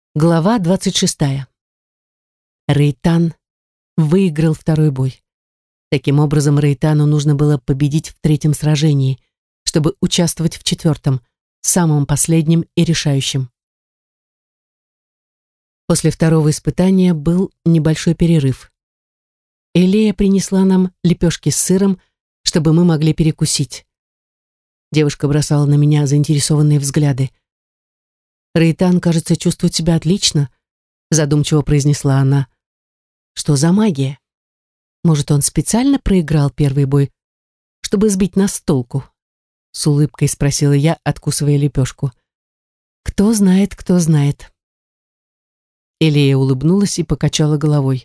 Глава 26. Рейтан выиграл второй бой. Таким образом, Рейтану нужно было победить в третьем сражении, чтобы участвовать в четвертом, самом последнем и решающем. После второго испытания был небольшой перерыв. Элея принесла нам лепешки с сыром, чтобы мы могли перекусить. Девушка бросала на меня заинтересованные взгляды. «Рейтан, кажется, чувствует себя отлично», задумчиво произнесла она. «Что за магия? Может, он специально проиграл первый бой, чтобы сбить нас с толку?» С улыбкой спросила я, откусывая лепешку. «Кто знает, кто знает». Элея улыбнулась и покачала головой.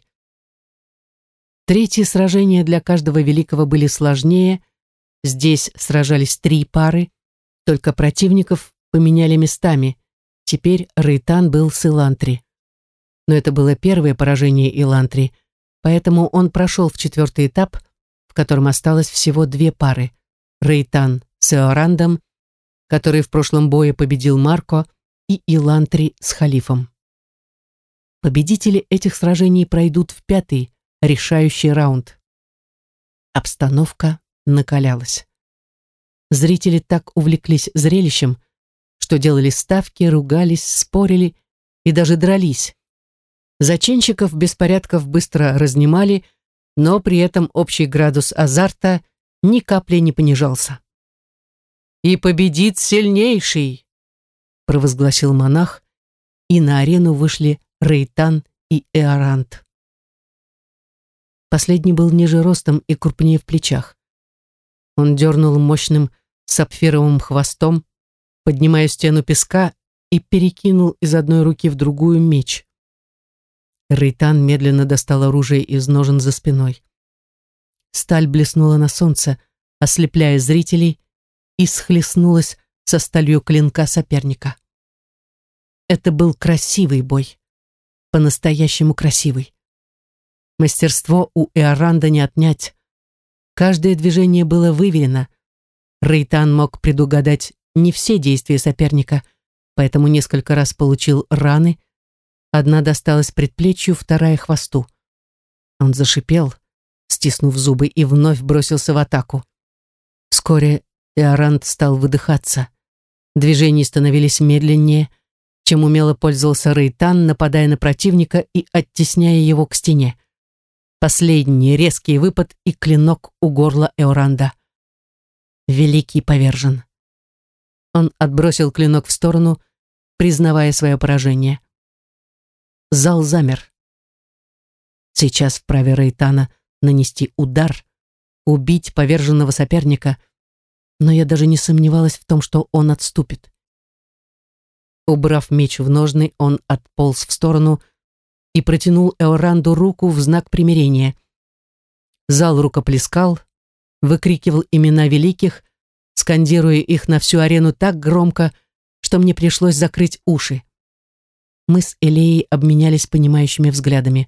Третьи сражения для каждого великого были сложнее. Здесь сражались 3 пары, только противников поменяли местами. Теперь Рейтан был с Илантри. Но это было первое поражение Илантри, поэтому он прошел в 4-й этап, в котором осталось всего 2 пары. Рейтан с Эорандом, который в прошлом бое победил Марко, и Илантри с Халифом. Победители этих сражений пройдут в 5-й, решающий раунд. Обстановка накалялась. Зрители так увлеклись зрелищем, что делали ставки, ругались, спорили и даже дрались. Зачинщиков беспорядков быстро разнимали, но при этом общий градус азарта ни капли не понижался. «И победит сильнейший!» провозгласил монах, и на арену вышли Рейтан и Эоранд. Последний был ниже ростом и крупнее в плечах. Он дернул мощным сапфировым хвостом, поднимая стену песка, и перекинул из одной руки в другую меч. Рейтан медленно достал оружие из ножен за спиной. Сталь блеснула на солнце, ослепляя зрителей, и схлестнулась со сталью клинка соперника. Это был красивый бой, по-настоящему красивый. Мастерство у Эоранда не отнять. Каждое движение было выверено. Рейтан мог предугадать не все действия соперника, поэтому несколько раз получил раны. Одна досталась предплечью, вторая — хвосту. Он зашипел, стиснув зубы, и вновь бросился в атаку. Вскоре Эоранд стал выдыхаться. Движения становились медленнее, чем умело пользовался Рейтан, нападая на противника и оттесняя его к стене. Последний резкий выпад, и клинок у горла Эоранда. Великий повержен. Он отбросил клинок в сторону, признавая свое поражение. Зал замер. Сейчас вправе Рейтана нанести удар, убить поверженного соперника, но я даже не сомневалась в том, что он отступит. Убрав меч в ножны, он отполз в сторону и протянул Эоранду руку в знак примирения. Зал рукоплескал, выкрикивал имена великих, скандируя их на всю арену так громко, что мне пришлось закрыть уши. Мы с Элеей обменялись понимающими взглядами.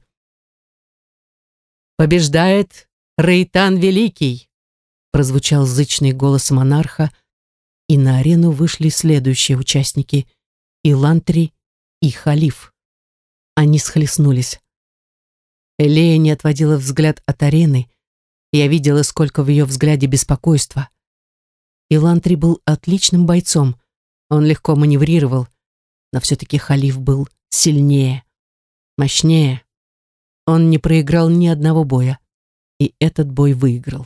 «Побеждает Рейтан Великий!» прозвучал зычный голос монарха, и на арену вышли следующие участники — Илантри и Халиф. Они схлестнулись. Элея не отводила взгляд от арены, и я видела, сколько в ее взгляде беспокойства. Илантри был отличным бойцом, он легко маневрировал, но все-таки Халиф был сильнее, мощнее. Он не проиграл ни одного боя, и этот бой выиграл.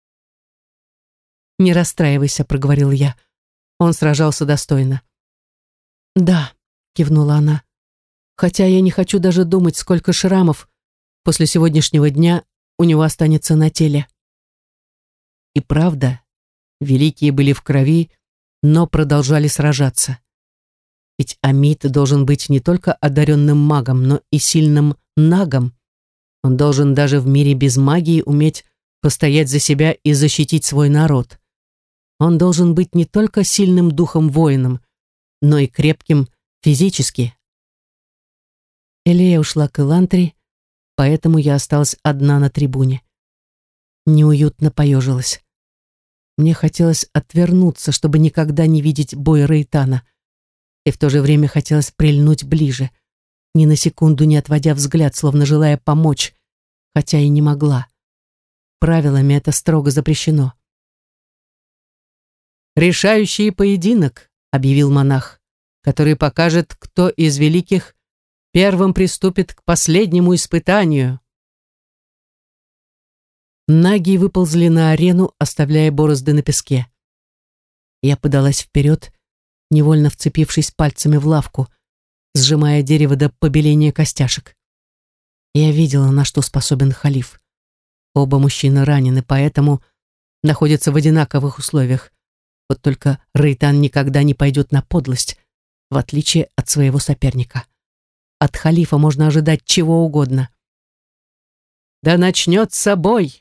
«Не расстраивайся», — проговорил я, — «он сражался достойно». «Да», — кивнула она, — «хотя я не хочу даже думать, сколько шрамов после сегодняшнего дня у него останется на теле». И правда, великие были в крови, но продолжали сражаться. Ведь Амид должен быть не только одаренным магом, но и сильным нагом. Он должен даже в мире без магии уметь постоять за себя и защитить свой народ. Он должен быть не только сильным духом-воином, но и крепким физически. Элея ушла к Илантри, поэтому я осталась одна на трибуне. Неуютно поежилась. Мне хотелось отвернуться, чтобы никогда не видеть бой Рейтана, и в то же время хотелось прильнуть ближе, ни на секунду не отводя взгляд, словно желая помочь, хотя и не могла. Правилами это строго запрещено. «Решающий поединок», — объявил монах, «который покажет, кто из великих первым приступит к последнему испытанию». Наги выползли на арену, оставляя борозды на песке. Я подалась вперед, невольно вцепившись пальцами в лавку, сжимая дерево до побеления костяшек. Я видела, на что способен халиф. Оба мужчины ранены, поэтому находятся в одинаковых условиях. Вот только Рейтан никогда не пойдет на подлость, в отличие от своего соперника. От халифа можно ожидать чего угодно. «Да начнется бой!»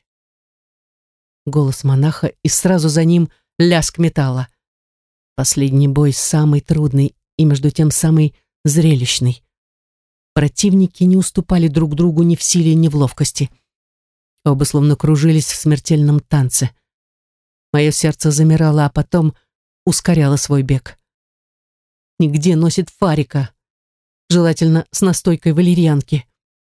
Голос монаха, и сразу за ним лязг металла. Последний бой самый трудный и между тем самый зрелищный. Противники не уступали друг другу ни в силе, ни в ловкости. Оба словно кружились в смертельном танце. Мое сердце замирало, а потом ускоряло свой бег. Нигде носит фарика, желательно с настойкой валерьянки.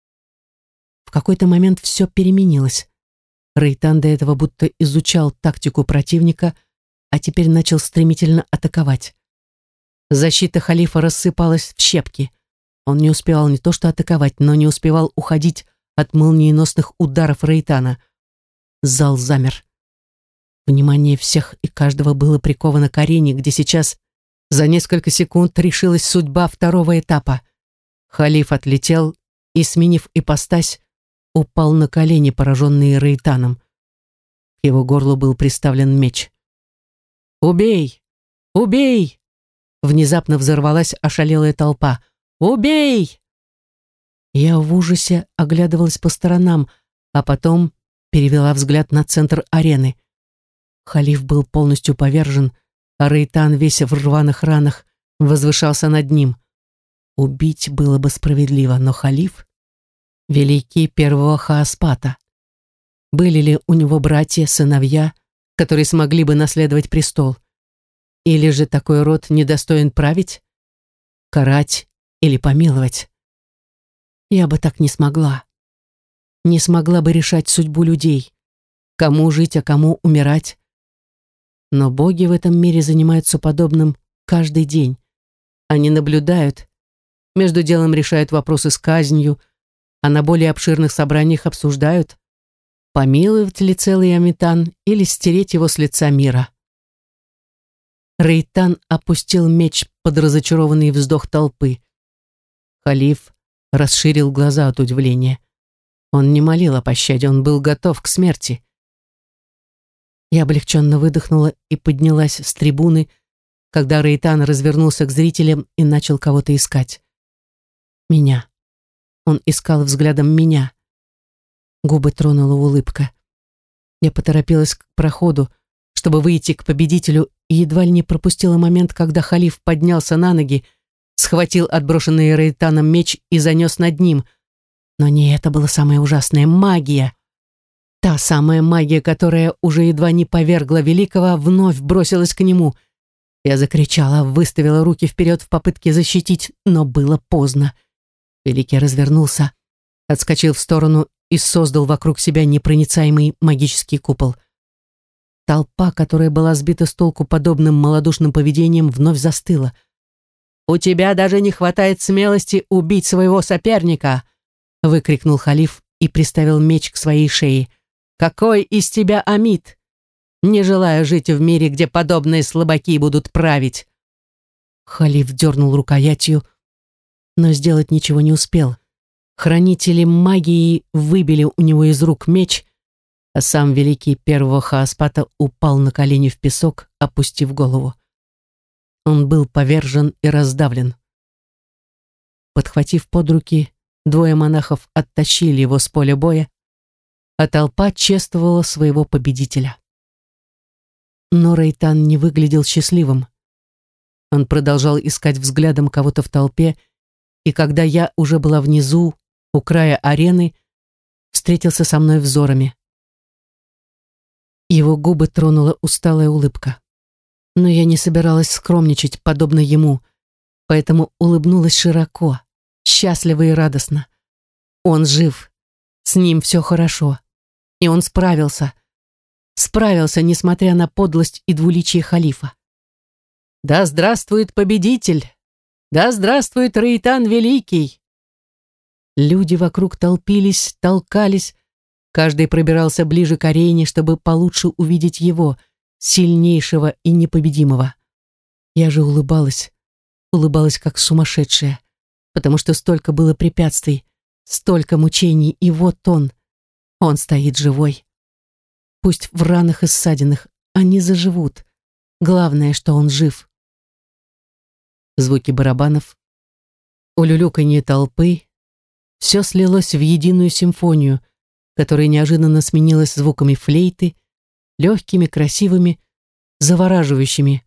В какой-то момент все переменилось. Рейтан до этого будто изучал тактику противника, а теперь начал стремительно атаковать. Защита халифа рассыпалась в щепки. Он не успевал не то что атаковать, но не успевал уходить от молниеносных ударов Рейтана. Зал замер. Внимание всех и каждого было приковано к арене, где сейчас за несколько секунд решилась судьба второго этапа. Халиф отлетел и, сменив ипостась, упал на колени, пораженный Рейтаном. К его горлу был приставлен меч. «Убей! Убей!» Внезапно взорвалась ошалелая толпа. «Убей!» Я в ужасе оглядывалась по сторонам, а потом перевела взгляд на центр арены. Халиф был полностью повержен, а Рейтан, весь в рваных ранах, возвышался над ним. Убить было бы справедливо, но халиф — великий первого Хааспата. Были ли у него братья, сыновья, которые смогли бы наследовать престол? Или же такой род недостоин править, карать или помиловать? Я бы так не смогла. Не смогла бы решать судьбу людей, кому жить, а кому умирать. Но боги в этом мире занимаются подобным каждый день. Они наблюдают, между делом решают вопросы с казнью, а на более обширных собраниях обсуждают, помиловать ли целый Амитан или стереть его с лица мира. Рейтан опустил меч под разочарованный вздох толпы. Халиф расширил глаза от удивления. Он не молил о пощаде, он был готов к смерти. Я облегченно выдохнула и поднялась с трибуны, когда Рейтан развернулся к зрителям и начал кого-то искать. Меня. Он искал взглядом меня. Губы тронула улыбка. Я поторопилась к проходу, чтобы выйти к победителю, и едва ли не пропустила момент, когда халиф поднялся на ноги, схватил отброшенный Рейтаном меч и занес над ним. Но не это было самое ужасное. Магия. Та самая магия, которая уже едва не повергла великого, вновь бросилась к нему. Я закричала, выставила руки вперед в попытке защитить, но было поздно. Великий развернулся, отскочил в сторону и создал вокруг себя непроницаемый магический купол. Толпа, которая была сбита с толку подобным малодушным поведением, вновь застыла. «У тебя даже не хватает смелости убить своего соперника!» — выкрикнул халиф и приставил меч к своей шее. «Какой из тебя Амит? Не желаю жить в мире, где подобные слабаки будут править!» Халиф дернул рукоятью, но сделать ничего не успел. Хранители магии выбили у него из рук меч, а сам великий первого Хааспата упал на колени в песок, опустив голову. Он был повержен и раздавлен. Подхватив под руки, двое монахов оттащили его с поля боя, а толпа чествовала своего победителя. Но Рейтан не выглядел счастливым. Он продолжал искать взглядом кого-то в толпе, и когда я уже была внизу, у края арены, встретился со мной взорами. Его губы тронула усталая улыбка. Но я не собиралась скромничать, подобно ему, поэтому улыбнулась широко, счастливо и радостно. Он жив, с ним все хорошо. И он справился. Справился, несмотря на подлость и двуличие халифа. Да здравствует победитель! Да здравствует Рейтан Великий! Люди вокруг толпились, толкались, каждый пробирался ближе к арене, чтобы получше увидеть его, сильнейшего и непобедимого. Я же улыбалась как сумасшедшая, потому что столько было препятствий, столько мучений, и вот он стоит живой. Пусть в ранах и ссадинах они заживут. Главное, что он жив. Звуки барабанов, улюлюканье толпы, все слилось в единую симфонию, которая неожиданно сменилась звуками флейты, легкими, красивыми, завораживающими.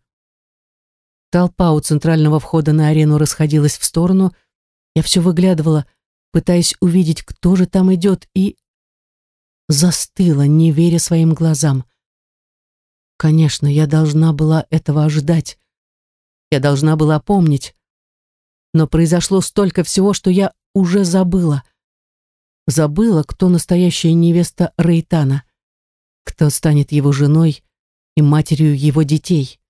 Толпа у центрального входа на арену расходилась в сторону. Я все выглядывала, пытаясь увидеть, кто же там идет, и застыла, не веря своим глазам. Конечно, я должна была этого ожидать. Я должна была помнить. Но произошло столько всего, что я уже забыла. Забыла, кто настоящая невеста Рейтана, кто станет его женой и матерью его детей.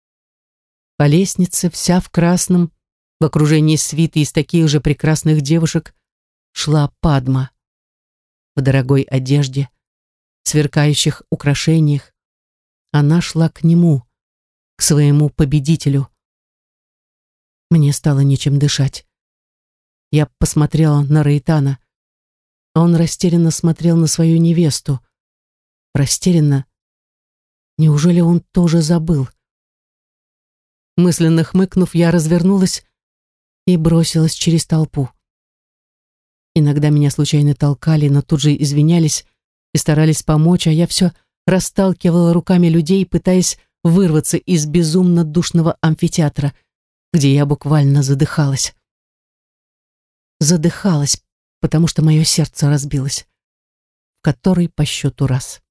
По лестнице, вся в красном, в окружении свиты из таких же прекрасных девушек, шла Падма. В дорогой одежде, сверкающих украшениях. Она шла к нему, к своему победителю. Мне стало нечем дышать. Я посмотрела на Рейтана. Он растерянно смотрел на свою невесту. Растерянно. Неужели он тоже забыл? Мысленно хмыкнув, я развернулась и бросилась через толпу. Иногда меня случайно толкали, но тут же извинялись и старались помочь, а я все расталкивала руками людей, пытаясь вырваться из безумно душного амфитеатра, где я буквально задыхалась. Задыхалась, потому что мое сердце разбилось. В который по счету раз.